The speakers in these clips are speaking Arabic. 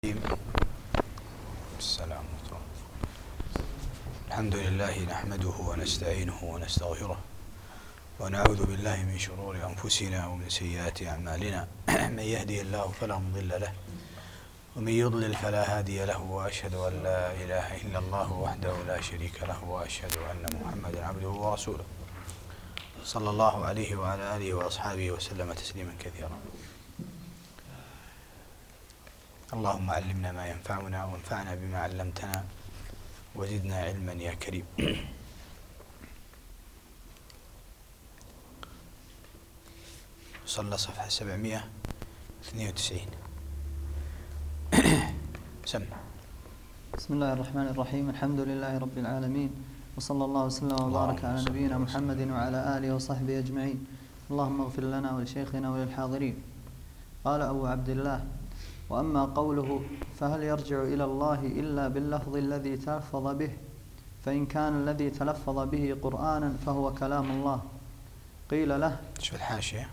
السلام عليكم. الحمد لله نحمده ونستعينه ونستغفره ونعوذ بالله من شرور أنفسنا ومن سيئات أعمالنا. من يهدي الله فلا مضل له ومن يضلل فلا هادي له، وأشهد أن لا إله إلا الله وحده لا شريك له، وأشهد أن محمدا عبده ورسوله صلى الله عليه وعلى آله وأصحابه وسلم تسليما كثيرا. اللهم علمنا ما ينفعنا وانفعنا بما علمتنا وزدنا علما يا كريم. صلى صفحة 792. سم. بسم الله الرحمن الرحيم. الحمد لله رب العالمين، وصلى الله وسلم وبارك على نبينا محمد وعلى آله وصحبه أجمعين. اللهم اغفر لنا ولشيخنا وللحاضرين. قال أبو عبد الله: وأما قوله فهل يرجع إلى الله إلا باللفظ الذي تلفظ به، فإن كان الذي تلفظ به قرآنا فهو كلام الله. قيل له: شوف الحاشية.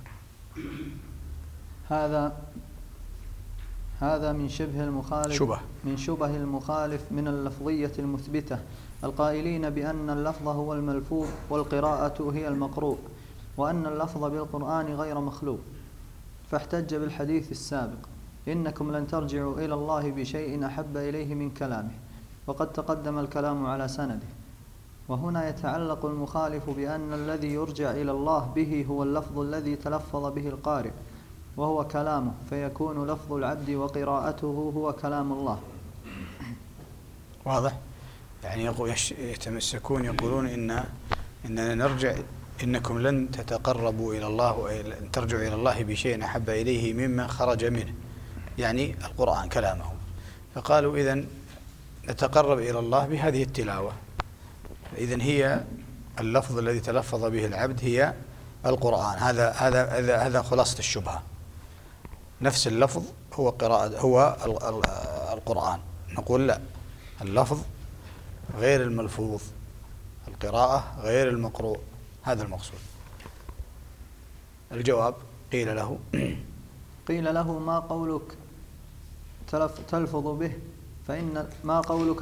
هذا من شبه المخالف من اللفظية المثبتة القائلين بأن اللفظ هو الملفوظ والقراءة هي المقروء، وأن اللفظ بالقرآن غير مخلوق. فاحتج بالحديث السابق: إنكم لن ترجعوا إلى الله بشيء أحب إليه من كلامه، وقد تقدم الكلام على سنده. وهنا يتعلق المخالف بأن الذي يرجع إلى الله به هو اللفظ الذي تلفظ به القارئ وهو كلامه، فيكون لفظ العبد وقراءته هو كلام الله. واضح؟ يعني يتمسكون يقولون إننا نرجع، إنكم لن تتقربوا إلى الله، لن ترجعوا إلى الله بشيء أحب إليه مما خرج منه، يعني القرآن كلامه. فقالوا إذن نتقرب إلى الله بهذه التلاوة، إذن هي اللفظ الذي تلفظ به العبد هي القرآن. هذا خلاصة الشبهة. نفس اللفظ هو القرآن. نقول لا، اللفظ غير الملفوظ، القراءة غير المقروء، هذا المقصود. الجواب: قيل له ما قولك تلفظ به، فإن ما قولك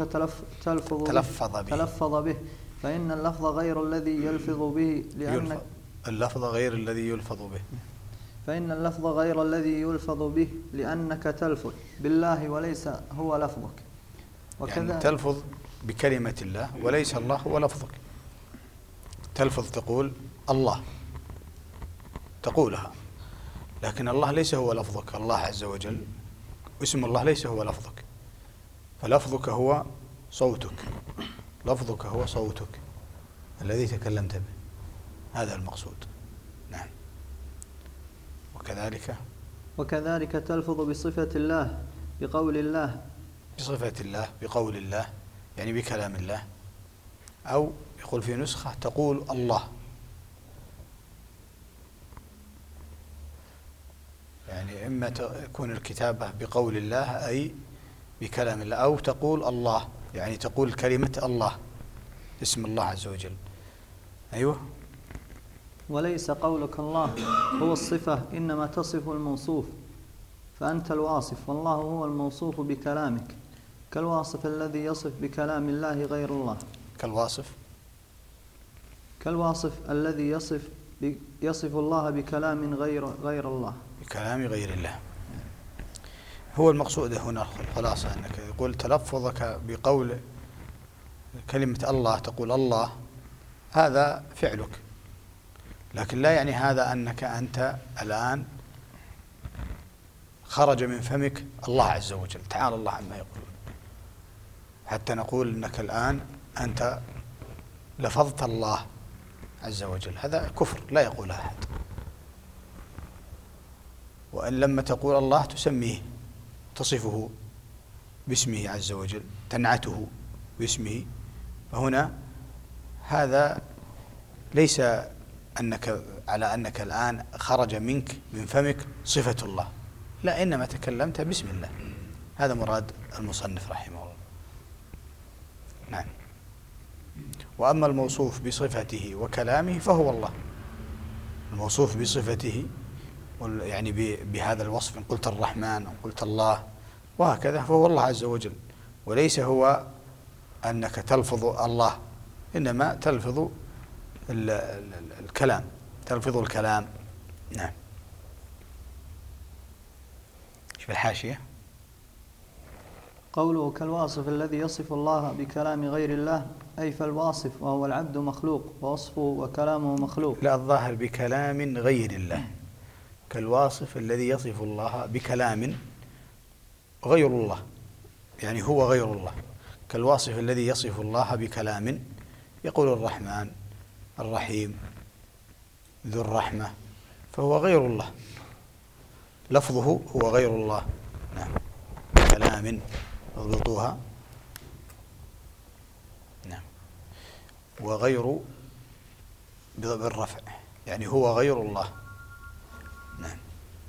تلفظ به فإن اللفظ غير الذي يلفظ به، لأنك اللفظ غير الذي يلفظ به، فإن اللفظ غير الذي يلفظ به لأنك تلفظ بالله وليس هو لفظك. يعني تلفظ بكلمة الله وليس الله هو لفظك. تلفظ تقول الله، تقولها، لكن الله ليس هو لفظك. الله عز وجل اسم الله ليس هو لفظك، فلفظك هو صوتك، لفظك هو صوتك الذي تكلمت به، هذا المقصود. نعم. وكذلك تلفظ بصفة الله بقول الله، بصفة الله بقول الله يعني بكلام الله، أو يقول في نسخة تقول الله، يعني إما تكون الكتابة بقول الله أي بكلام الله، أو تقول الله يعني تقول كلمة الله، اسم الله عز وجل. أيوه. وليس قولك الله هو الصفة، إنما تصف الموصوف، فأنت الواصف والله هو الموصوف بكلامك، كالواصف الذي يصف بكلام الله غير الله. كالواصف الذي يصف الله بكلام غير الله، بكلام غير الله. هو المقصود هنا الخلاصة، أنك يقول تلفظك بقول كلمة الله، تقول الله، هذا فعلك، لكن لا يعني هذا أنك أنت الآن خرج من فمك الله عز وجل، تعالى الله عما يقولون، حتى نقول أنك الآن أنت لفظت الله عز وجل. هذا كفر لا يقول أحد. وأن لما تقول الله تسميه، تصفه باسمه عز وجل، تنعته باسمه، فهنا هذا ليس على أنك الآن خرج منك من فمك صفة الله، لا، إنما تكلمت باسم الله. هذا مراد المصنف رحمه الله. نعم. وأما الموصوف بصفته وكلامه فهو الله. الموصوف بصفته يعني بهذا الوصف، إن قلت الرحمن أو قلت الله وهكذا، فهو الله عز وجل، وليس هو أنك تلفظ الله، إنما تلفظ الكلام، تلفظ الكلام. نعم. في الحاشية قوله كالواصف الذي يصف الله بكلام غير الله، أي فالواصف وهو العبد مخلوق ووصفه وكلامه مخلوق. لا، الظاهر بكلام غير الله، كالواصف الذي يصف الله بكلام غير الله، يعني هو غير الله، كالواصف الذي يصف الله بكلام، يقول الرحمن الرحيم ذو الرحمة، فهو غير الله، لفظه هو غير الله. نعم. كلام اضبطوها. نعم. وغير بالرفع، يعني هو غير الله. نعم.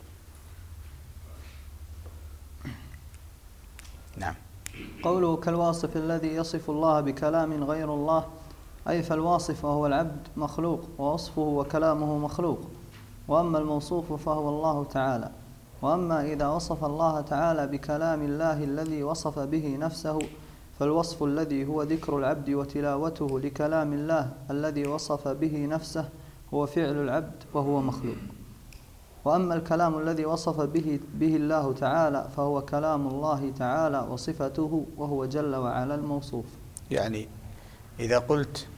نعم. قوله كالواصف الذي يصف الله بكلام غير الله، أي فالواصف وهو العبد مخلوق ووصفه وكلامه مخلوق، وأما الموصوف فهو الله تعالى. وأما إذا وصف الله تعالى بكلام الله الذي وصف به نفسه، فالوصف الذي هو ذكر العبد وتلاوته لكلام الله الذي وصف به نفسه هو فعل العبد وهو مخلوق. وأما الكلام الذي وصف به الله تعالى فهو كلام الله تعالى وصفته، وهو جل وعلا الموصوف. يعني إذا قلت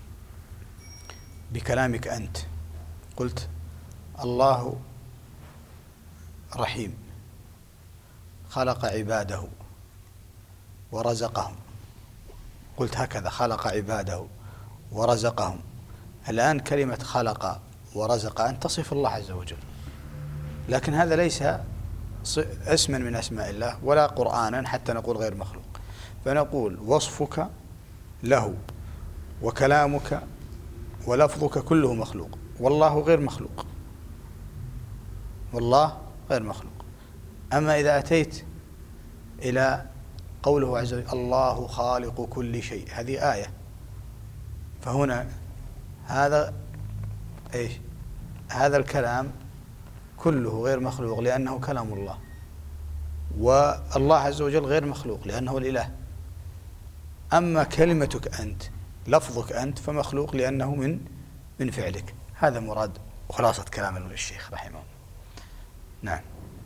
بكلامك أنت، قلت الله رحيم، خلق عباده ورزقهم، قلت هكذا خلق عباده ورزقهم، الآن كلمة خلق ورزق أن تصف الله عز وجل، لكن هذا ليس اسما من أسماء الله ولا قرآنا حتى نقول غير مخلوق، فنقول وصفك له وكلامك ولفظك كله مخلوق، والله غير مخلوق، والله غير مخلوق. أما إذا أتيت إلى قوله عز وجل الله خالق كل شيء، هذه آية، فهنا هذا إيش؟ هذا الكلام كله غير مخلوق لأنه كلام الله، والله عز وجل غير مخلوق لأنه الإله. أما كلمتك أنت، لفظك أنت، فمخلوق لأنه من فعلك. هذا مراد وخلاصة كلام الشيخ رحمه الله. نعم.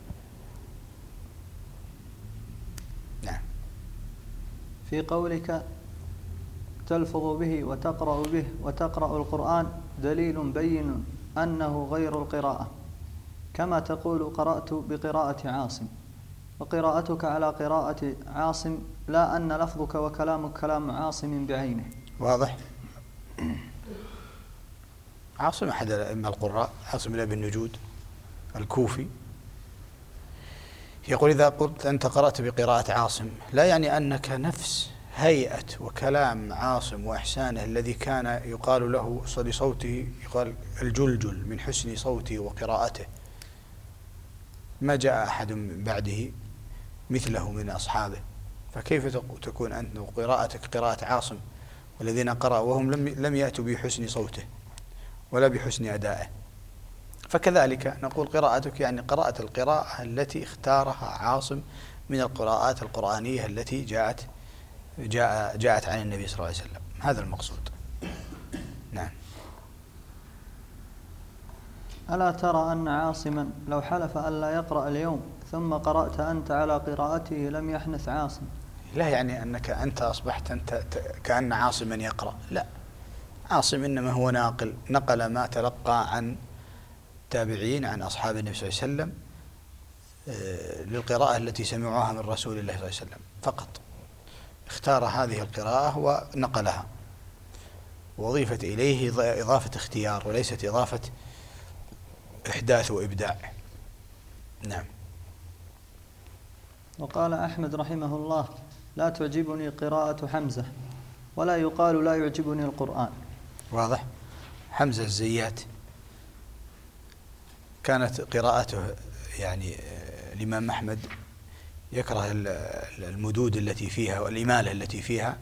نعم. في قولك تلفظ به وتقرأ به وتقرأ القرآن دليل بين أنه غير القراءة، كما تقول قرأت بقراءة عاصم، وقراءتك على قراءة عاصم، لا أن لفظك وكلامك كلام عاصم بعينه. واضح. عاصم أحد أئمة القراء، عاصم بن النجود الكوفي، يقول إذا قلت أنت قرأت بقراءة عاصم لا يعني أنك نفس هيئة وكلام عاصم وإحسانه الذي كان يقال له لصوته يقال الجلجل من حسن صوته وقراءته، ما جاء أحد من بعده مثله من أصحابه، فكيف تكون أنت قراءتك قراءة عاصم والذين قرأوا وهم لم يأتوا بحسن صوته ولا بحسن أدائه؟ فكذلك نقول قراءتك يعني قراءة القراءة التي اختارها عاصم من القراءات القرآنية التي جاءت عن النبي صلى الله عليه وسلم، هذا المقصود. نعم. ألا ترى أن عاصما لو حلف ألا يقرأ اليوم ثم قرأت أنت على قراءته لم يحنث عاصم؟ لا يعني أنك أنت أصبحت أنت كأن عاصما يقرأ، لا، عاصم إنما هو نقل ما تلقى عن تابعين عن أصحاب النبي صلى الله عليه وسلم للقراءة التي سمعوها من رسول الله صلى الله عليه وسلم فقط، اختار هذه القراءة ونقلها، وأضيفت إليه إضافة اختيار وليست إضافة إحداث وإبداع. نعم. وقال أحمد رحمه الله لا تعجبني قراءة حمزة، ولا يقال لا يعجبني القرآن. واضح. حمزة الزيات كانت قراءته يعني الإمام أحمد يكره المدود التي فيها والإمالة التي فيها،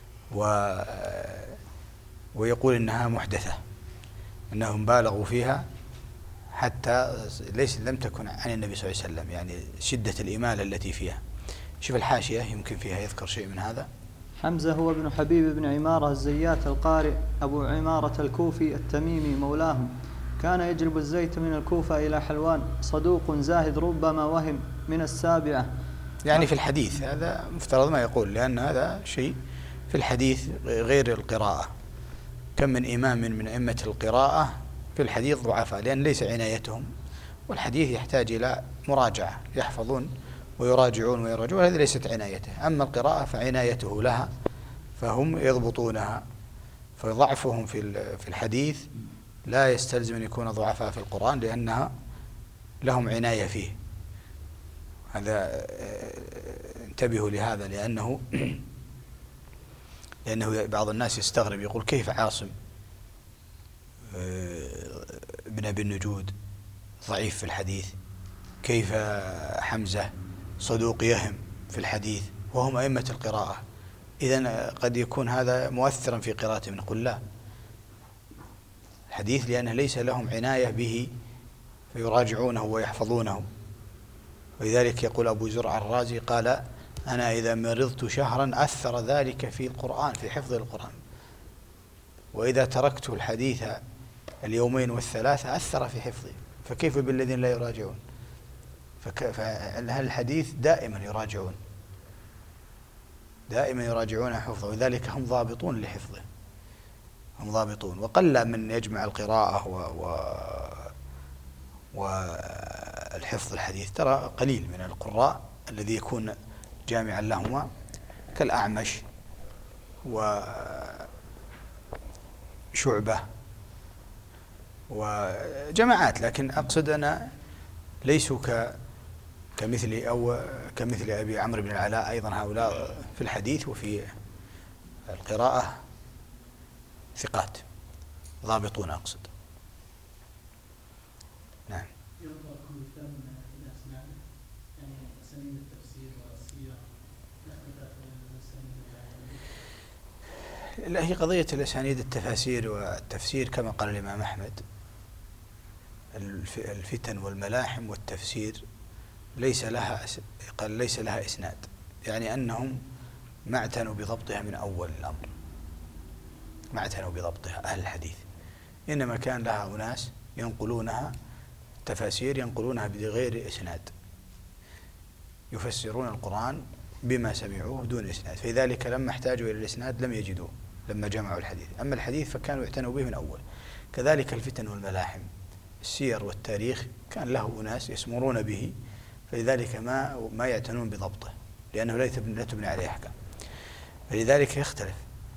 ويقول إنها محدثة، أنهم بالغوا فيها حتى لم تكن عن النبي صلى الله عليه وسلم، يعني شدة الإمالة التي فيها. شوف الحاشية يمكن فيها يذكر شيء من هذا. حمزة هو ابن حبيب بن عمارة الزيات القارئ أبو عمارة الكوفي التميمي مولاهم، كان يجلب الزيت من الكوفة إلى حلوان، صدوق زاهد ربما وهم من السابعة. يعني في الحديث هذا مفترض ما يقول، لأن هذا شيء في الحديث غير القراءة. كم من إمام من أئمة القراءة في الحديث ضعفاء، لأن ليس عنايتهم، والحديث يحتاج إلى مراجعة، يحفظون ويراجعون ويراجعون، هذه ليست عنايته. أما القراءة فعنايته لها، فهم يضبطونها، فضعفهم في الحديث لا يستلزم أن يكون ضعفاء في القرآن، لأنها لهم عناية فيه. هذا انتبهوا لهذا، لأنه بعض الناس يستغرب يقول كيف عاصم بن أبي النجود ضعيف في الحديث، كيف حمزة صدوق يهم في الحديث وهم أئمة القراءة؟ إذن قد يكون هذا مؤثرا في قراءته. نقول لا، الحديث لأنه ليس لهم عناية به فيراجعونه ويحفظونه. ولذلك يقول أبو زرع الرازي قال: أنا إذا مرضت شهرا أثر ذلك في القرآن، في حفظ القرآن، وإذا تركت الحديث اليومين والثلاثة أثر في حفظه، فكيف بالذين لا يراجعون؟ فالحديث دائما يراجعون، دائما يراجعون حفظه، ولذلك هم ضابطون لحفظه، هم ضابطون. وقل من يجمع القراءة والحفظ الحديث، ترى قليل من القراء الذي يكون جامعا لهما، كالأعمش وشعبة وجماعات. لكن أقصد أنا ليسوا كمثل كمثل أبي عمرو بن العلاء، أيضا هؤلاء في الحديث وفي القراءة ثقات ضابطون أقصد. نعم. لا، هي قضية الأسانيد التفاسير والتفسير كما قال الإمام أحمد: الفتن والملاحم والتفسير ليس لها إسناد، يعني أنهم ما اعتنوا بضبطها من أول الأمر، ما اعتنوا بضبطها أهل الحديث، إنما كان لها أناس ينقلونها تفاسير، ينقلونها بغير إسناد، يفسرون القرآن بما سمعوه دون إسناد، فلذلك لما احتاجوا إلى الإسناد لم يجدوه لما جمعوا الحديث. أما الحديث فكانوا يعتنوا به من أول. كذلك الفتن والملاحم، السير والتاريخ كان له أناس يسمرون به، فلذلك ما يعتنون بضبطه، لأنه لا تبني عليه أحكام، فلذلك يختلف.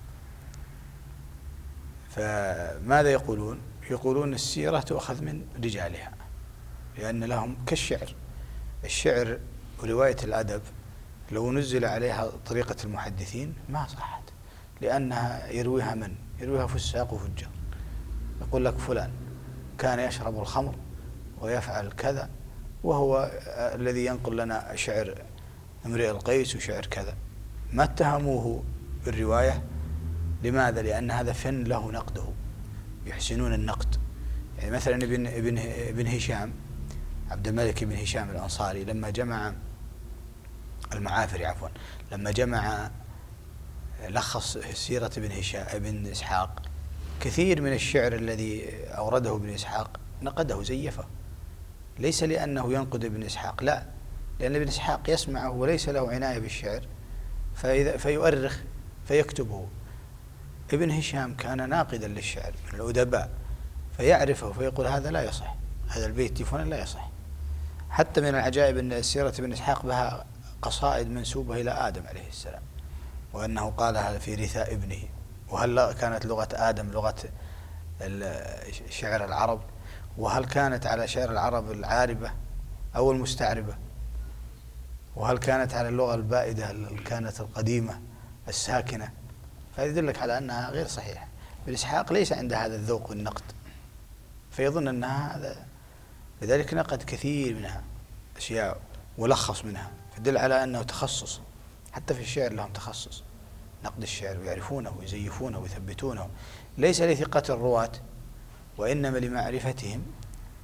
فماذا يقولون؟ يقولون السيرة تؤخذ من رجالها، لأن لهم كالشعر، الشعر ورواية الأدب لو نزل عليها طريقة المحدثين ما صحت، لأنها يرويها فساق وفجار. يقول لك فلان كان يشرب الخمر ويفعل كذا، وهو الذي ينقل لنا شعر امرئ القيس وشعر كذا. ما اتهموه بالرواية، لماذا؟ لأن هذا فن له نقده، يحسنون النقد. يعني مثلا ابن هشام، عبد الملك بن هشام الأنصاري، لما جمع المعافري لما جمع لخص سيرة ابن إسحاق، كثير من الشعر الذي أورده ابن إسحاق نقده زيفه، ليس لأنه ينقد ابن إسحاق، لا، لأن ابن إسحاق يسمعه وليس له عناية بالشعر فيؤرخ فيكتبه. ابن هشام كان ناقدا للشعر من الأدباء، فيعرفه فيقول هذا لا يصح، هذا البيت فلان لا يصح. حتى من العجائب أن سيرة ابن إسحاق بها قصائد منسوبة إلى آدم عليه السلام، وأنه قالها في رثاء ابنه. وهل كانت لغة آدم لغة شعر العرب؟ وهل كانت على شعر العرب العاربة أو المستعربة؟ وهل كانت على اللغة البائدة كانت القديمة الساكنة؟ فيدلك على أنها غير صحيحة. ابن إسحاق ليس عند هذا الذوق والنقد، فيظن أنها هذا، لذلك نقد كثير منها أشياء ولخص منها، فدل على أنه تخصص. حتى في الشعر لهم تخصص، نقد الشعر، ويعرفونه ويزيفونه ويثبتونه، ليس لثقة الرواة، وإنما لمعرفتهم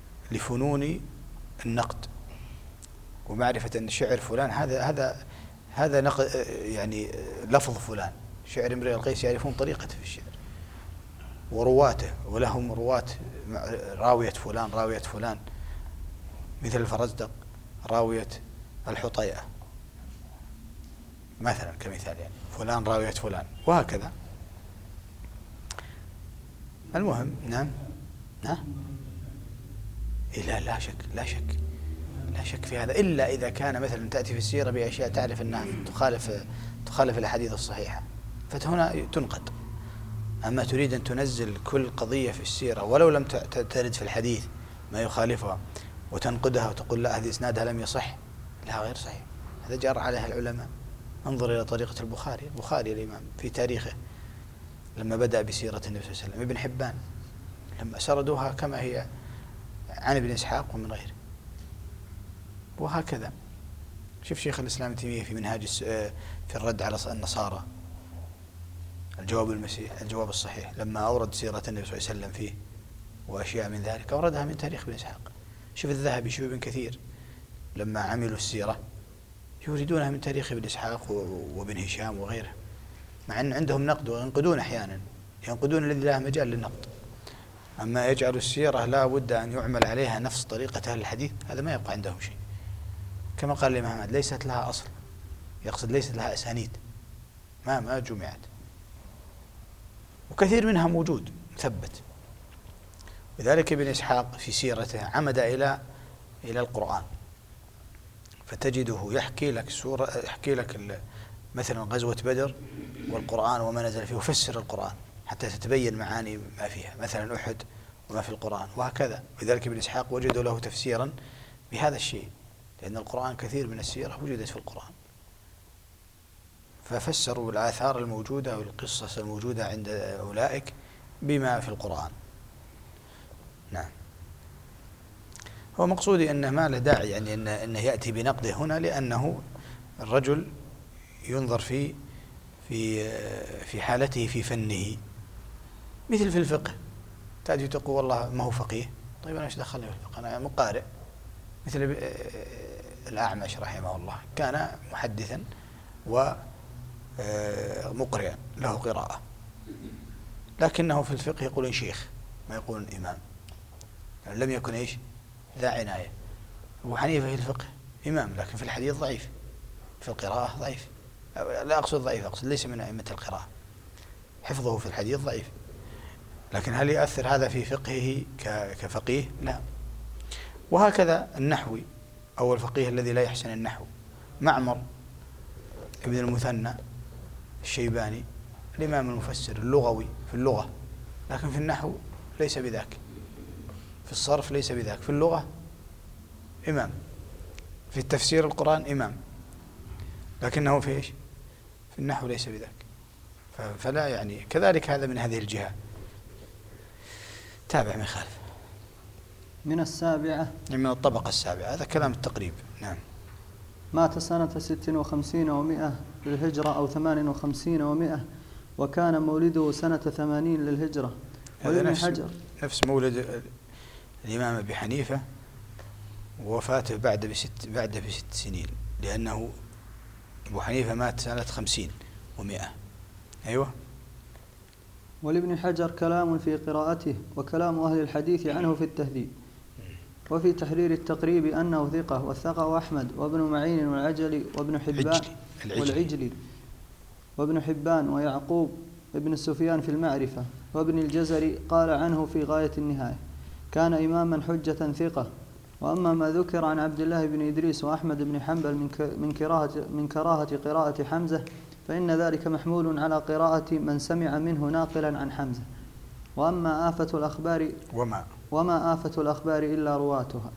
لفنون النقد، ومعرفة أن شعر فلان هذا يعني لفظ فلان. شعر امرئ القيس يعرفون طريقته في الشعر ورواته، ولهم رواة، راوية فلان راوية فلان، مثل الفرزدق راوية الحطيئة مثلا كمثال، يعني فلان راوية فلان وهكذا. المهم نعم لا شك لا شك لا شك في هذا، إلا إذا كان مثلا تأتي في السيرة بأشياء تعرف أنها تخالف الأحاديث الصحيحة، فهنا تنقد. أما تريد أن تنزل كل قضية في السيرة ولو لم ترد في الحديث ما يخالفها وتنقدها وتقول لا هذه إسنادها لم يصح، لا غير صحيح. هذا جار عليها العلماء. انظر إلى طريقة البخاري الإمام في تاريخه لما بدأ بسيرة النبي صلى الله عليه وسلم، ابن حبان لما سردوها كما هي عن ابن إسحاق ومن غيره، وهكذا. شوف شيخ الإسلام ابن تيمية في منهاج في الرد على النصارى، الجواب الصحيح، لما أورد سيرة النبي صلى الله عليه وسلم فيه وأشياء من ذلك أوردها من تاريخ ابن إسحاق. شوف الذهبي، شوف ابن كثير لما عملوا السيرة يوردونها من تاريخ ابن إسحاق وابن هشام وغيره، مع أن عندهم نقد وينقدون أحيانا، ينقدون الذي له مجال للنقد. أما يجعل السيرة لا بد أن يعمل عليها نفس طريقة أهل الحديث، هذا ما يبقى عندهم شيء. كما قال الإمام أحمد ليست لها أصل، يقصد ليست لها أسانيد، ما جمعت، وكثير منها موجود مثبت. لذلك ابن إسحاق في سيرته عمد إلى القرآن، فتجده يحكي لك مثلا غزوة بدر والقرآن وما نزل فيه، وفسر القرآن حتى تتبين معاني ما فيها، مثلا أحد وما في القرآن وهكذا. لذلك ابن إسحاق وجدوا له تفسيرا بهذا الشيء، لأن القرآن كثير من السيرة وجدت في القرآن، ففسروا الآثار الموجودة والقصص الموجودة عند أولئك بما في القرآن. نعم. هو مقصودي أنه ما له داعي يعني أنه يأتي بنقده هنا، لأنه الرجل ينظر في حالته في فنه، مثل في الفقه تأتي تقول والله ما هو فقيه، طيب أنا ايش دخلني في الفقه، أنا مقارئ. مثل الأعمش رحمه الله كان محدثا ومقرئا له قراءة، لكنه في الفقه يقولون شيخ ما يقولون إمام، يعني لم يكن إيش ذا عناية. أبو حنيفة في الفقه إمام، لكن في الحديث ضعيف، في القراءة ضعيف، لا أقصد ضعيف، أقصد ليس من أئمة القراءة، حفظه في الحديث ضعيف، لكن هل يؤثر هذا في فقهه كفقيه؟ لا. وهكذا النحوي أو الفقيه الذي لا يحسن النحو، معمر ابن المثنى الشيباني الإمام المفسر اللغوي في اللغة، لكن في النحو ليس بذاك، في الصرف ليس بذاك، في اللغة إمام، في التفسير القرآن إمام، لكنه في إيش؟ في النحو ليس بذاك. فلا يعني كذلك هذا من هذه الجهة. تابع من خالف. من السابعة، من الطبقة السابعة، هذا كلام التقريب. نعم. مات سنة 56 و100 للهجرة أو 58 و100، وكان مولده سنة 80 للهجرة. هذا نفس مولد الإمام أبي حنيفة، ووفاته بعد ب6 سنين، لأنه أبو حنيفة مات سنة 50 و100. أيوة. ولابن حجر كلام في قراءته، وكلام أهل الحديث عنه في التهذيب، وفي تحرير التقريب أنه ثقة، وثقه أحمد وابن معين والعجلي وابن حبان والعجلي وابن حبان ويعقوب ابن سفيان في المعرفة، وابن الجزري قال عنه في غاية النهاية كان إماما حجة ثقة. وأما ما ذكر عن عبد الله بن إدريس وأحمد بن حنبل من كراهة قراءة حمزة، فإن ذلك محمول على قراءة من سمع منه ناقلا عن حمزة. وأما آفة الأخبار وما آفة الأخبار إلا رواتها.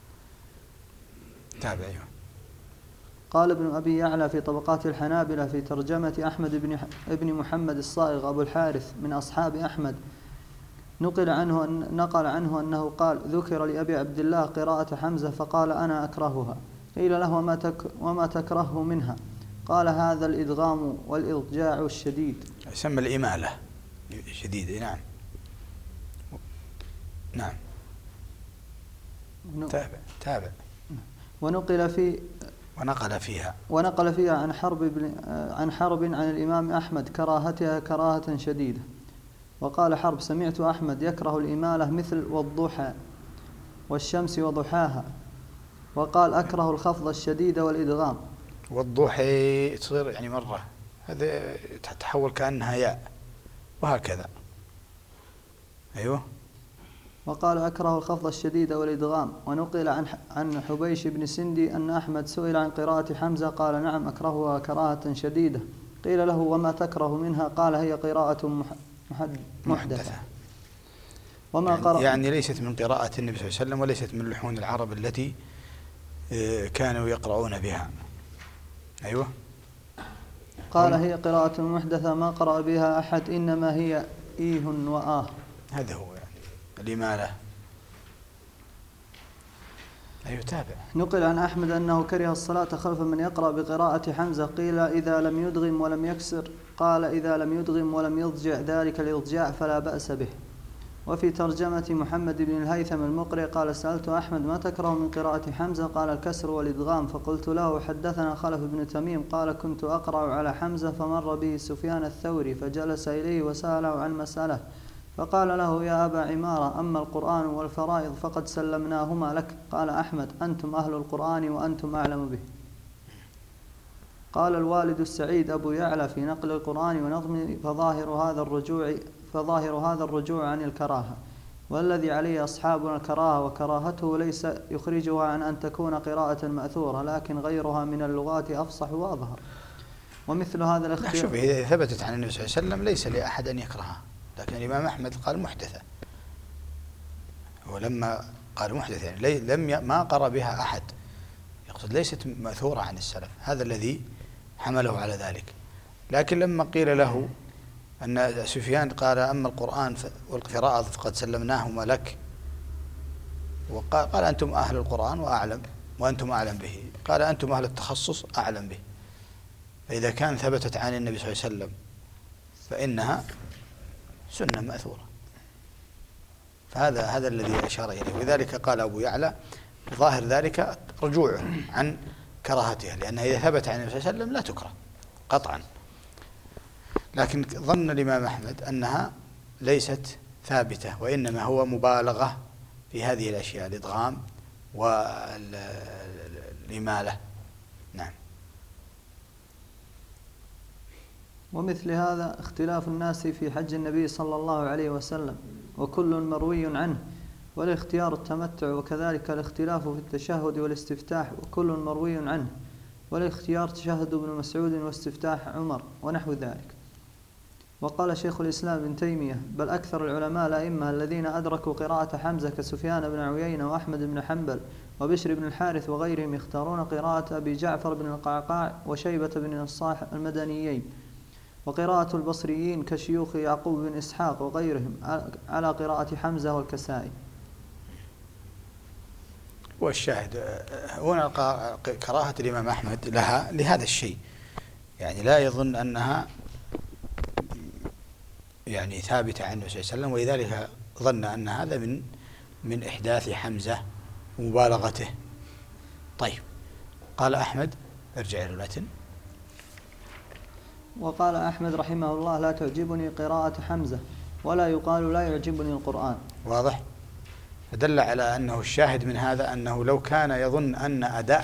تابع. قال ابن أبي يعلى في طبقات الحنابلة في ترجمة أحمد بن محمد الصائغ أبو الحارث من أصحاب أحمد، نقل عنه أنه قال: ذكر لأبي عبد الله قراءة حمزة فقال: أنا أكرهها. قيل له: وما تكره منها؟ قال: هذا الإدغام والإضجاع الشديد. يسمى الإمالة شديدة. نعم. نعم. تابع. ونقل في ونقل فيها عن حرب عن الإمام أحمد كراهتها كراهة شديدة. وقال حرب: سمعت أحمد يكره الإمالة مثل والضحى والشمس وضحاها. وقال: أكره الخفض الشديد والإدغام. والضحى تصير يعني مرة هذا تتحول كأنها ياء وهكذا. أيوه. وقال: أكره الخفض الشديد والإدغام. ونقل عن حبيش بن سندي أن أحمد سئل عن قراءة حمزة قال: نعم أكرهها كراهة شديدة. قيل له: وما تكره منها؟ قال: هي قراءة محدثة. وما قرأ يعني ليست من قراءة النبي صلى الله عليه وسلم وليست من لحون العرب التي كانوا يقرؤون بها. أيوه. قال: هي قراءة محدثة ما قرأ بها أحد، إنما هي إيه وآه. هذا هو يعني الإمالة. أيوه تابع. نقل عن أحمد أنه كره الصلاة خلف من يقرأ بقراءة حمزة. قيل: إذا لم يدغم ولم يكسر. قال: إذا لم يدغم ولم يضجع ذلك الإضجاع فلا بأس به. وفي ترجمة محمد بن الهيثم المقرئ قال: سألت أحمد: ما تكره من قراءة حمزة؟ قال: الكسر والإدغام. فقلت له: حدثنا خلف بن تميم قال: كنت أقرأ على حمزة فمر به سفيان الثوري فجلس إليه وسأله عن مسألة فقال له: يا أبا عمارة، أما القرآن والفرائض فقد سلمناهما لك. قال أحمد: أنتم أهل القرآن وأنتم أعلم به. قال الوالد السعيد أبو يعلى في نقل القرآن ونظمه: فظاهر هذا الرجوع عن الكراهة، والذي عليه أصحابنا الكراهة، وكراهته ليس يخرجها عن أن تكون قراءة مأثورة، لكن غيرها من اللغات أفصح وأظهر. ومثل هذا الاختيار. شوف، إذا ثبتت عن النبي صلى الله عليه وسلم ليس لأحد أن يكرهها، لكن الإمام أحمد قال محدثة. ولما قال محدثة يعني ما قرأ بها أحد، يقصد ليست مأثورة عن السلف، هذا الذي حمله على ذلك. لكن لما قيل له أن سفيان قال: أما القرآن والقراءة فقد سلمناهما لك، وقال: أنتم أهل القرآن وأعلم وأنتم أعلم به، قال: أنتم أهل التخصص أعلم به. فإذا كان ثبتت عن النبي صلى الله عليه وسلم فإنها سنة مأثورة. فهذا الذي أشار إليه، ولذلك قال أبو يعلى ظاهر ذلك رجوعه عن كراهتها، لأنها إذا ثبت عن النبي صلى الله عليه وسلم لا تكره قطعا. لكن ظن الإمام أحمد أنها ليست ثابتة، وإنما هو مبالغة في هذه الأشياء، الإدغام والإمالة. نعم. ومثل هذا اختلاف الناس في حج النبي صلى الله عليه وسلم، وكل مروي عنه، والاختيار التمتع، وكذلك الاختلاف في التشهد والاستفتاح، وكل مروي عنه، والاختيار تشهد ابن مسعود واستفتاح عمر ونحو ذلك. وقال شيخ الإسلام ابن تيمية: بل أكثر العلماء الأئمة الذين أدركوا قراءة حمزة كسفيان بن عيينة وأحمد بن حنبل وبشر بن الحارث وغيرهم يختارون قراءة أبي جعفر بن القعقاع وشيبة بن الصاح المدنيين، وقراءة البصريين كشيوخ يعقوب بن إسحاق وغيرهم على قراءة حمزة والكسائي. والشاهد هنا كراهة الإمام أحمد لها لهذا الشيء، يعني لا يظن أنها يعني ثابتة عن النبي صلى الله عليه وسلم، ولذلك ظن أن هذا من إحداث حمزة ومبالغته. طيب، قال أحمد، ارجع إلى المتن. وقال أحمد رحمه الله: لا تعجبني قراءة حمزة، ولا يقال لا يعجبني القرآن. واضح؟ فدل على أنه الشاهد من هذا أنه لو كان يظن أن أداء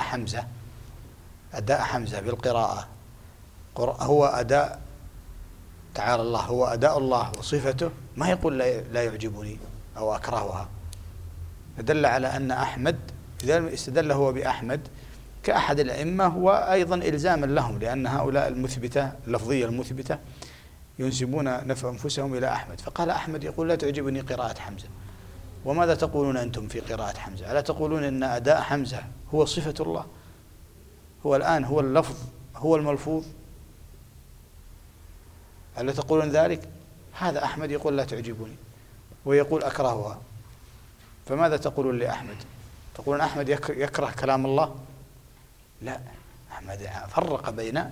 حمزة بالقراءة هو أداء، تعالى الله، هو أداء الله وصفته، ما يقول لا يعجبني أو أكرهها. فدل على أن أحمد إذا استدل هو بأحمد كأحد الأئمة، وأيضا إلزاما لهم، لأن هؤلاء المثبتة اللفظية المثبتة ينسبون نفع أنفسهم إلى أحمد. فقال أحمد يقول: لا تعجبني قراءة حمزة. وماذا تقولون أنتم في قراءة حمزة؟ ألا تقولون أن أداء حمزة هو صفة الله؟ هو الآن هو اللفظ هو الملفوظ؟ ألا تقولون ذلك؟ هذا أحمد يقول: لا تعجبني، ويقول أكرهها. فماذا تقولون لأحمد؟ تقولون أحمد يكره كلام الله؟ لا، أحمد فرق بين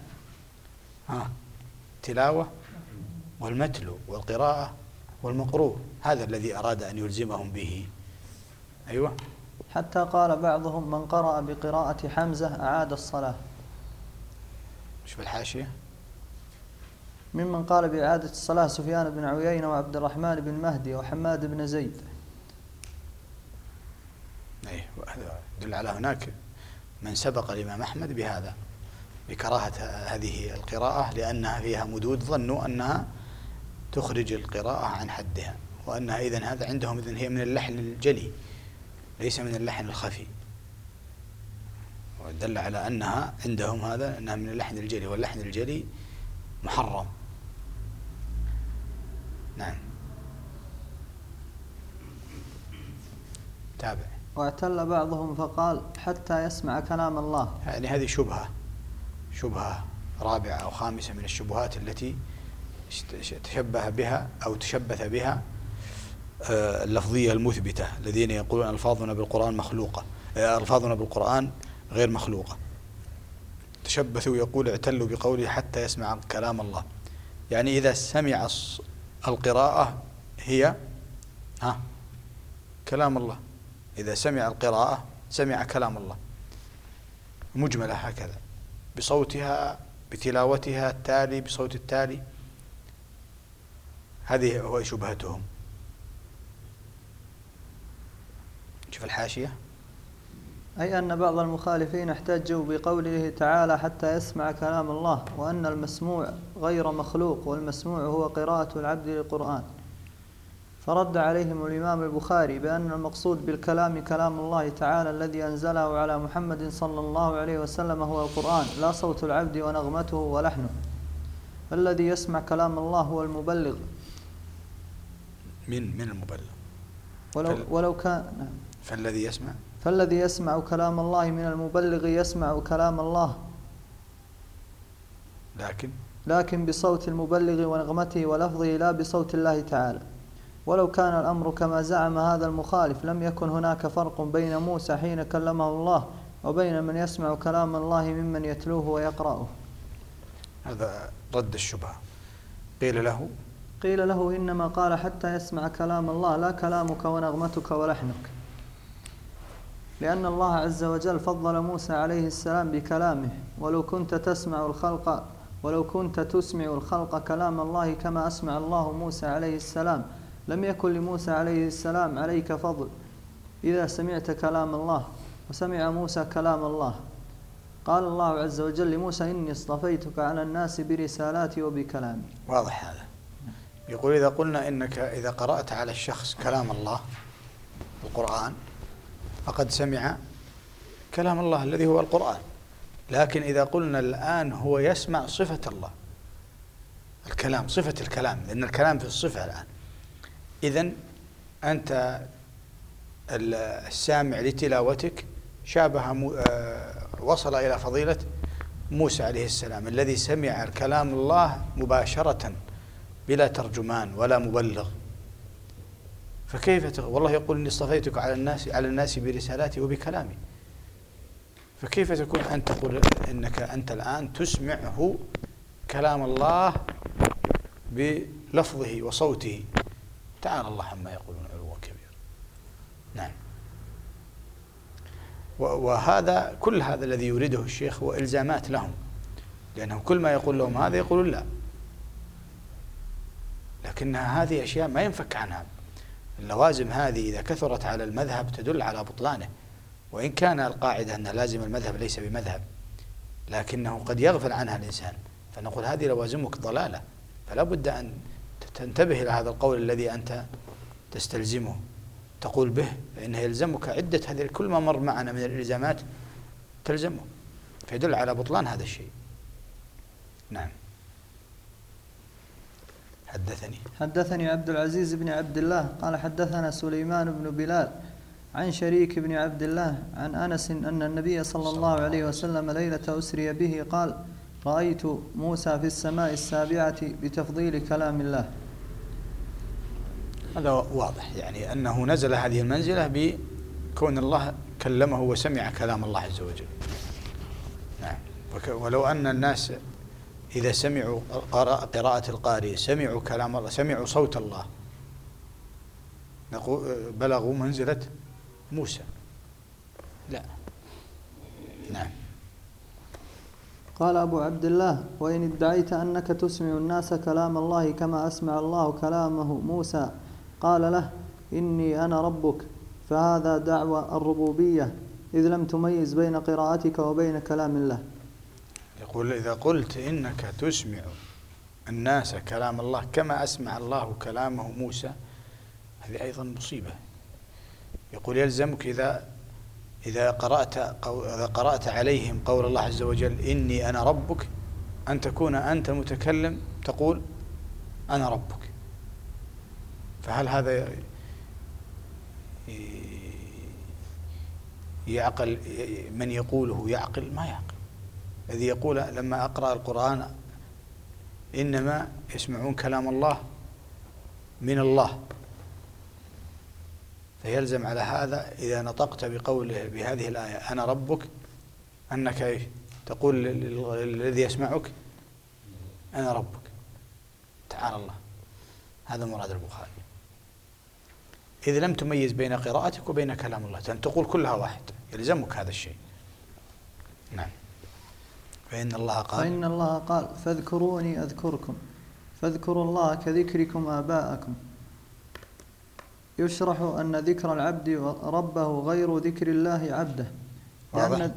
التلاوة والمتلو والقراءة والمقروء، هذا الذي أراد أن يلزمهم به. أيوة. حتى قال بعضهم من قرأ بقراءة حمزة أعاد الصلاة. شوف الحاشية. ممن قال بإعادة الصلاة سفيان بن عيينة وعبد الرحمن بن مهدي وحماد بن زيد. أي هذا يدل على هناك من سبق الإمام أحمد بهذا، بكراهة هذه القراءة لأنها فيها مدود، ظنوا أنها تخرج القراءة عن حدها، وأنها إذن هذا عندهم إذن هي من اللحن الجلي ليس من اللحن الخفي، ودل على أنها عندهم هذا أنها من اللحن الجلي، واللحن الجلي محرم. نعم. تابع. واعتل بعضهم فقال حتى يسمع كلام الله. يعني هذه شبهة رابعة أو خامسة من الشبهات التي تشبه بها أو تشبث بها اللفظية المثبتة الذين يقولون ألفاظنا بالقرآن مخلوقة، ألفاظنا بالقرآن غير مخلوقة. تشبثوا يقول اعتلوا بقوله حتى يسمع كلام الله، يعني إذا سمع القراءة هي كلام الله، إذا سمع القراءة سمع كلام الله مجملة هكذا بصوتها بتلاوتها التالي بصوت التالي. هذه هو شبهتهم. شوف الحاشية. أي أن بعض المخالفين احتجوا بقوله تعالى حتى يسمع كلام الله، وأن المسموع غير مخلوق والمسموع هو قراءة العبد للقرآن، فرد عليهم الإمام البخاري بأن المقصود بالكلام كلام الله تعالى الذي أنزله على محمد صلى الله عليه وسلم هو القرآن، لا صوت العبد ونغمته ولحنه. الذي يسمع كلام الله هو المبلغ. من المبلغ؟ ولو كان فالذي يسمع كلام الله من المبلغ يسمع كلام الله، لكن بصوت المبلغ ونغمته ولفظه لا بصوت الله تعالى. ولو كان الأمر كما زعم هذا المخالف لم يكن هناك فرق بين موسى حين كلمه الله وبين من يسمع كلام الله ممن يتلوه ويقرأه. هذا رد الشبهة. قيل له إنما قال حتى يسمع كلام الله لا كلامك ونغمتك ولحنك، لأن الله عز وجل فضل موسى عليه السلام بكلامه، ولو كنت تسمع الخلق كلام الله كما أسمع الله موسى عليه السلام لم يكن لموسى عليه السلام عليك فضل إذا سمعت كلام الله، وسمع موسى كلام الله. قال الله عز وجل لموسى إني اصطفيتك على الناس برسالاتي وبكلامي. واضح هذا. يقول إذا قلنا إنك إذا قرأت على الشخص كلام الله القرآن فقد سمع كلام الله الذي هو القرآن، لكن إذا قلنا الآن هو يسمع صفة الله، الكلام صفة الكلام، لأن الكلام في الصفة الآن، إذن أنت السامع لتلاوتك وصل إلى فضيلة موسى عليه السلام الذي سمع كلام الله مباشرة بلا ترجمان ولا مبلغ. فكيف والله يقول إني اصطفيتك على الناس برسالاتي وبكلامي، فكيف تكون أنت تقول إنك أنت الآن تسمعه كلام الله بلفظه وصوته؟ تعالى الله عما يقولون علوا كبير. نعم. وهذا كل هذا الذي يريده الشيخ هو إلزامات لهم، لأنه كل ما يقول لهم هذا يقولون لا، لكنها هذه أشياء ما ينفك عنها. اللوازم هذه إذا كثرت على المذهب تدل على بطلانه، وإن كان القاعدة أن لازم المذهب ليس بمذهب، لكنه قد يغفل عنها الإنسان، فنقول هذه لوازمك ضلالة، فلا بد أن تنتبه إلى هذا القول الذي أنت تستلزمه تقول به، فإنه يلزمك عدة هذه كل ما مر معنا من الإلزامات تلزمه، فيدل على بطلان هذا الشيء. نعم. حدثني عبد العزيز بن عبد الله قال حدثنا سليمان بن بلال عن شريك بن عبد الله عن أنس أن النبي صلى الله عليه وسلم ليلة أسري به قال رأيت موسى في السماء السابعة بتفضيل كلام الله. هذا واضح، يعني أنه نزل هذه المنزلة بكون الله كلمه وسمع كلام الله عز وجل. نعم. ولو أن الناس إذا سمعوا قراءة القارئ سمعوا كلام الله سمعوا صوت الله بلغوا منزلة موسى، لا. نعم. قال أبو عبد الله: وإن ادعيت أنك تسمع الناس كلام الله كما أسمع الله كلامه موسى قال له: إني أنا ربك، فهذا دعوى الربوبية، إذ لم تميز بين قراءتك وبين كلام الله. يقول: إذا قلت إنك تسمع الناس كلام الله كما أسمع الله كلامه موسى، هذه أيضا مصيبة. يقول: يلزمك إذا قرأت عليهم قول الله عز وجل: إني أنا ربك، أن تكون أنت المتكلم تقول: أنا ربك. فهل هذا يعقل؟ من يقوله يعقل؟ ما يعقل. الذي يقول لما أقرأ القرآن إنما يسمعون كلام الله من الله، فيلزم على هذا إذا نطقت بقوله بهذه الآية أنا ربك أنك تقول الذي يسمعك أنا ربك. تعالى الله. هذا مراد البخاري. إذا لم تميز بين قراءتك وبين كلام الله، أن تقول كلها واحد، يلزمك هذا الشيء. نعم. فإن الله قال: فاذكروني أذكركم، فاذكروا الله كذكركم آباءكم. يشرح أن ذكر العبد ربه غير ذكر الله عبده، لأن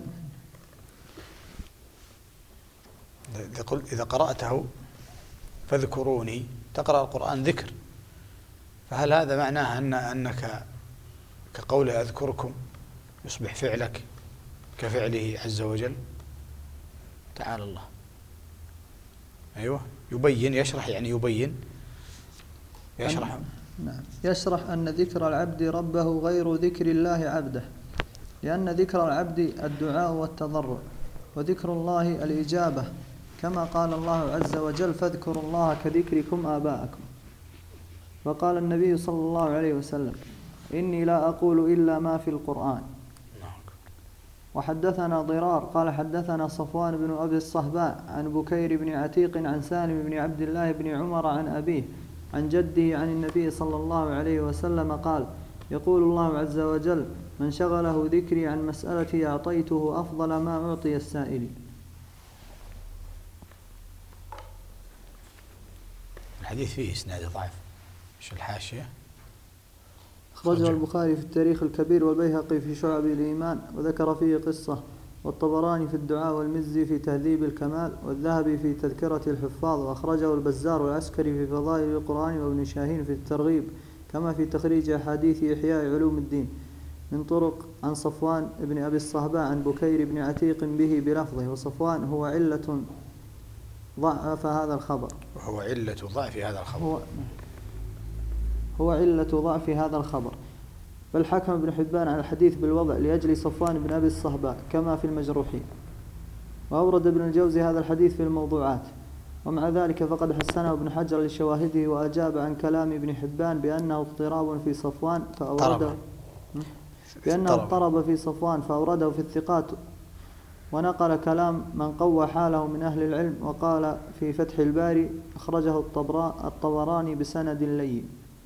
إذا قرأته فاذكروني تقرأ القرآن ذكر، فهل هذا معناه أنك كقول أذكركم يصبح فعلك كفعله عز وجل؟ تعالى الله. أيوة، يبين، يشرح، يعني يبين، يشرح. نعم. يشرح أن ذكر العبد ربه غير ذكر الله عبده، لأن ذكر العبد الدعاء والتضرع، وذكر الله الإجابة، كما قال الله عز وجل: فاذكروا الله كذكركم آباءكم. وقال النبي صلى الله عليه وسلم: إني لا أقول إلا ما في القرآن. وحدثنا ضرار قال: حدثنا صفوان بن أبي الصهباء عن بكير بن عتيق عن سالم بن عبد الله بن عمر عن أبيه عن جده عن النبي صلى الله عليه وسلم قال: يقول الله عز وجل: من شغله ذكري عن مسألتي أعطيته أفضل ما أعطي السائلين. الحديث فيه إسناد ضعيف. إيش الحاشية؟ أخرجه البخاري في التاريخ الكبير، والبيهقي في شعب الإيمان، وذكر فيه قصة، والطبراني في الدعاء، والمزي في تهذيب الكمال، والذهبي في تذكرة الحفاظ، وأخرجه البزار والعسكري في فضائل القرآن، وابن شاهين في الترغيب، كما في تخريج أحاديث إحياء علوم الدين من طرق عن صفوان بن أبي الصهباء عن بكير بن عتيق به بلفظه. وصفوان هو علة ضعف هذا الخبر. وهو علة ضعف هذا الخبر. هو علة ضعف هذا الخبر. بل حكم ابن حبان على الحديث بالوضع لأجل صفوان بن أبي الصهباء كما في المجروحين. وأورد ابن الجوزي هذا الحديث في الموضوعات. ومع ذلك فقد حسنه ابن حجر لشواهده، وأجاب عن كلام ابن حبان بأنه اضطراب في صفوان فأورده، بأنه اضطرب في صفوان فأورده في الثقات، ونقل كلام من قوى حاله من أهل العلم. وقال في فتح الباري: أخرجه الطبراني بسند لين.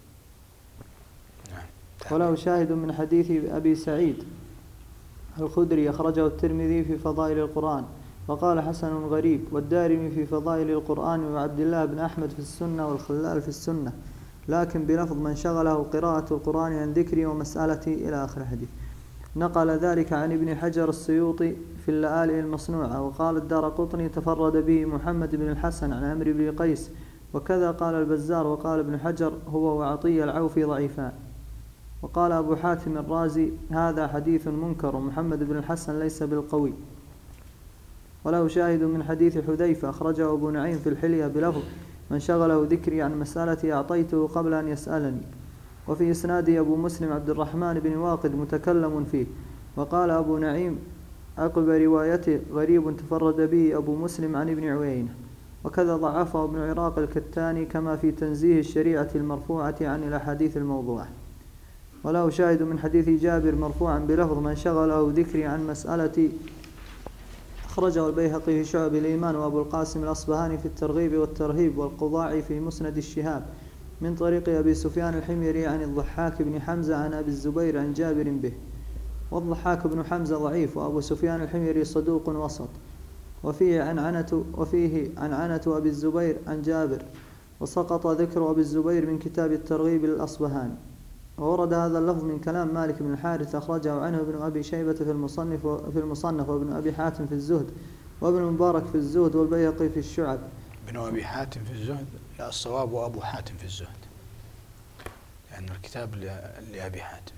وله شاهد من حديث أبي سعيد الخدري، أخرجه الترمذي في فضائل القرآن وقال: حسن غريب، والدارمي في فضائل القرآن، وعبد الله بن أحمد في السنة، والخلال في السنة، لكن بلفظ: من شغله قراءة القرآن عن ذكري ومسألتي، إلى آخر الحديث. نقل ذلك عن ابن حجر السيوطي في اللآلئ المصنوعة. وقال الدارقطني: تفرد به محمد بن الحسن عن عمرو بن قيس، وكذا قال البزار. وقال ابن حجر: هو وعطية العوفي ضعيفان. وقال أبو حاتم الرازي: هذا حديث منكر، ومحمد بن الحسن ليس بالقوي. وله شاهد من حديث حذيفة، أخرجه أبو نعيم في الحلية بلفظ: من شغله ذكري عن مسألتي أعطيته قبل أن يسألني. وفي إسناده أبو مسلم عبد الرحمن بن واقد متكلم فيه. وقال أبو نعيم عقب روايته: غريب تفرد به أبو مسلم عن ابن عيينة. وكذا ضعفه ابن عراق الكتاني، كما في تنزيه الشريعة المرفوعة عن الأحاديث الموضوعة. وله شاهد من حديث جابر مرفوعا بلفظ: من شغله ذكري عن مسألتي، أخرجه البيهقي في شعب الإيمان، وأبو القاسم الأصبهاني في الترغيب والترهيب، والقضاعي في مسند الشهاب من طريق أبي سفيان الحميري عن الضحاك بن حمزة عن أبي الزبير عن جابر به. والضحاك بن حمزة ضعيف، وأبو سفيان الحميري صدوق وسط، وفيه عنعنة أبي الزبير عن جابر، وسقط ذكر أبي الزبير من كتاب الترغيب للأصبهاني. وورد هذا اللفظ من كلام مالك بن الحارث أخرجه عنه ابن أبي شيبة في المصنف وابن أبي حاتم في الزهد وابن المبارك في الزهد والبيهقي في الشعب. ابن أبي حاتم في الزهد؟ لا، الصواب وأبو حاتم في الزهد، لأن الكتاب لأبي حاتم.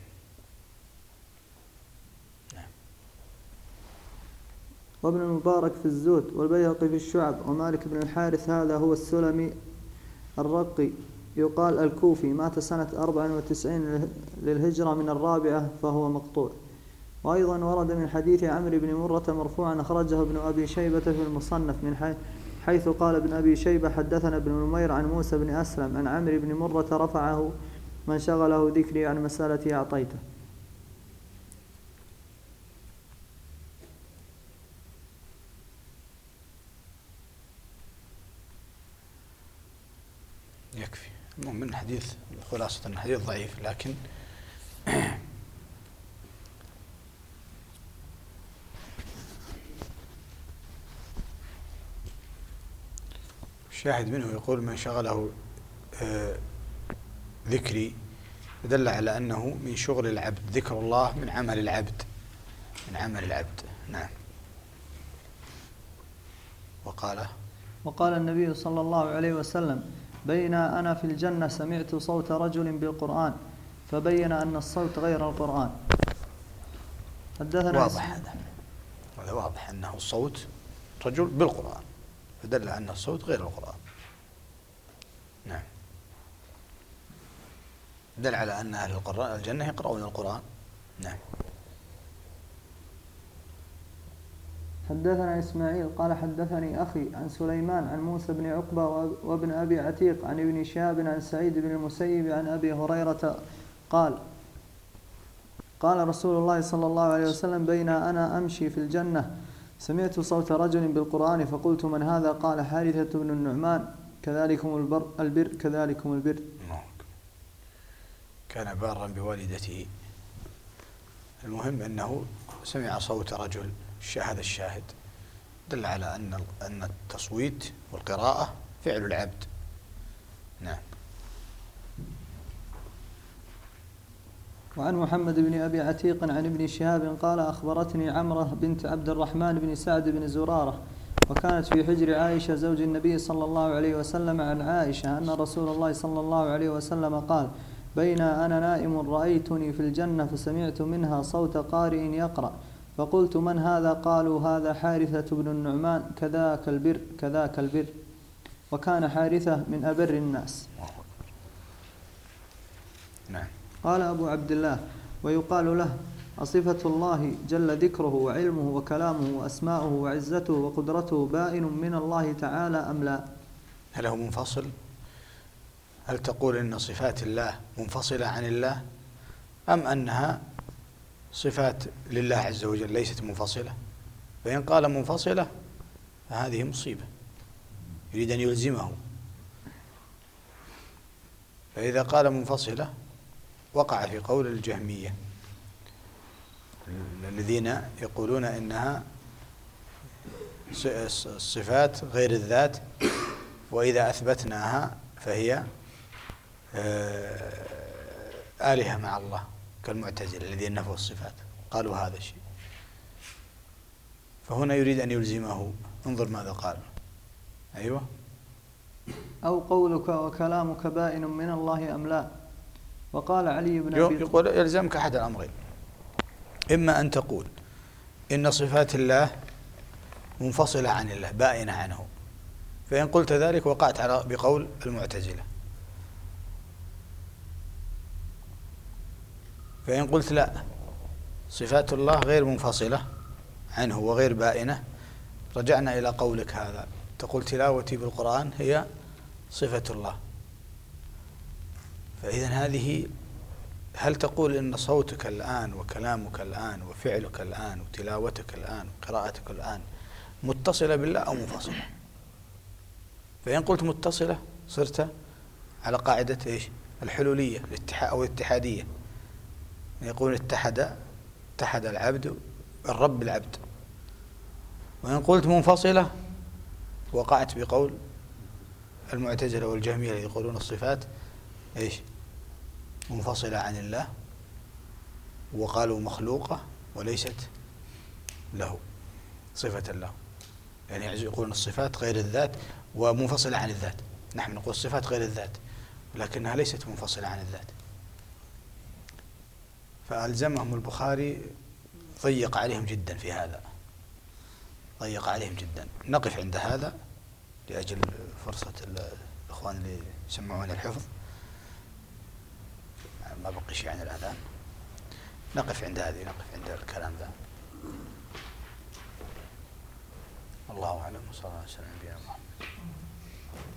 نعم. وابن المبارك في الزهد والبيهقي في الشعب. ومالك بن الحارث هذا هو السلمي الرقي، يقال الكوفي، مات سنة 94 للهجرة من الرابعة، فهو مقطوع. وأيضا ورد من حديث عمرو بن مرة مرفوعا أخرجه ابن أبي شيبة في المصنف من حيث قال ابن أبي شيبة حدثنا ابن نمير عن موسى بن أسلم عن عمرو بن مرة رفعه: من شغله ذكري عن مسألتي أعطيته. يكفي. المهم من حديث، خلاصة الحديث ضعيف، لكن الشاهد منه يقول: من شغله ذكري، دل على أنه من شغل العبد، ذكر الله من عمل العبد، من عمل العبد. نعم. وقال النبي صلى الله عليه وسلم: بين أنا في الجنة سمعت صوت رجل بالقرآن، فبين أن الصوت غير القرآن. حدثنا واضح، هذا واضح أنه صوت رجل بالقرآن، فدل أن الصوت غير القرآن. نعم. دل على أن أهل الجنة يقرؤون القرآن. نعم. حدثنا إسماعيل قال حدثني أخي عن سليمان عن موسى بن عقبة وابن أبي عتيق عن ابن شهاب عن سعيد بن المسيب عن أبي هريرة قال: قال رسول الله صلى الله عليه وسلم: بين أنا أمشي في الجنة سمعت صوت رجل بالقرآن، فقلت: من هذا؟ قال: حارثة بن النعمان، كذلكم البر كذلكم البر. كان بارا بوالدته. المهم أنه سمع صوت رجل. هذا الشاهد دل على أن التصويت والقراءة فعل العبد. نعم. وعن محمد بن أبي عتيق عن ابن شهاب قال: أخبرتني عمرة بنت عبد الرحمن بن سعد بن زرارة، وكانت في حجر عائشة زوج النبي صلى الله عليه وسلم، عن عائشة أن رسول الله صلى الله عليه وسلم قال: بين أنا نائم رأيتني في الجنة فسمعت منها صوت قارئ يقرأ، فقلت: من هذا؟ قالوا: هذا حارثة بن النعمان، كذاك البر كذاك البر. وكان حارثة من أبر الناس. نعم. قال أبو عبد الله: ويقال له: أصفة الله جل ذكره وعلمه وكلامه وأسماؤه وعزته وقدرته بائن من الله تعالى أم لا؟ هل هو منفصل؟ هل تقول إن صفات الله منفصلة عن الله، أم أنها صفات لله عز وجل ليست منفصلة؟ فإن قال منفصلة فهذه مصيبة، يريد أن يلزمه. فإذا قال منفصلة وقع في قول الجهمية الذين يقولون إنها الصفات غير الذات، وإذا أثبتناها فهي آلهة مع الله، كالمعتزلة الذين نفوا الصفات، قالوا هذا الشيء. فهنا يريد أن يلزمه. انظر ماذا قال. أيوة. أو قولك وكلامك بائن من الله أم لا؟ وقال علي بن أبي يقول يلزمك أحد الأمرين: إما أن تقول إن صفات الله منفصلة عن الله بائنة عنه، فإن قلت ذلك وقعت بقول المعتزلة. فإن قلت لا، صفات الله غير منفصلة عنه وغير بائنة، رجعنا إلى قولك هذا، تقول تلاوتي بالقرآن هي صفة الله. فإذن هذه، هل تقول إن صوتك الآن وكلامك الآن وفعلك الآن وتلاوتك الآن وقراءتك الآن متصلة بالله أو منفصلة؟ فإن قلت متصلة صرت على قاعدة إيش؟ الحلولية أو الاتحادية. يقول اتحد اتحد الرب بالعبد. وإن قلت منفصلة وقعت بقول المعتزلة والجهمية اللي يقولون الصفات إيش؟ منفصلة عن الله، وقالوا مخلوقة وليست له صفة له، يعني يقولون الصفات غير الذات ومنفصلة عن الذات. نحن نقول الصفات غير الذات ولكنها ليست منفصلة عن الذات. فألزمهم البخاري، ضيق عليهم جدا في هذا، ضيق عليهم جدا. نقف عند هذا لأجل فرصة الإخوان اللي يسمعون الحفظ، ما بقي شيء عن الأذان. نقف عند الكلام ذا. الله أعلم، وصلى الله عليه وسلم على نبينا محمد.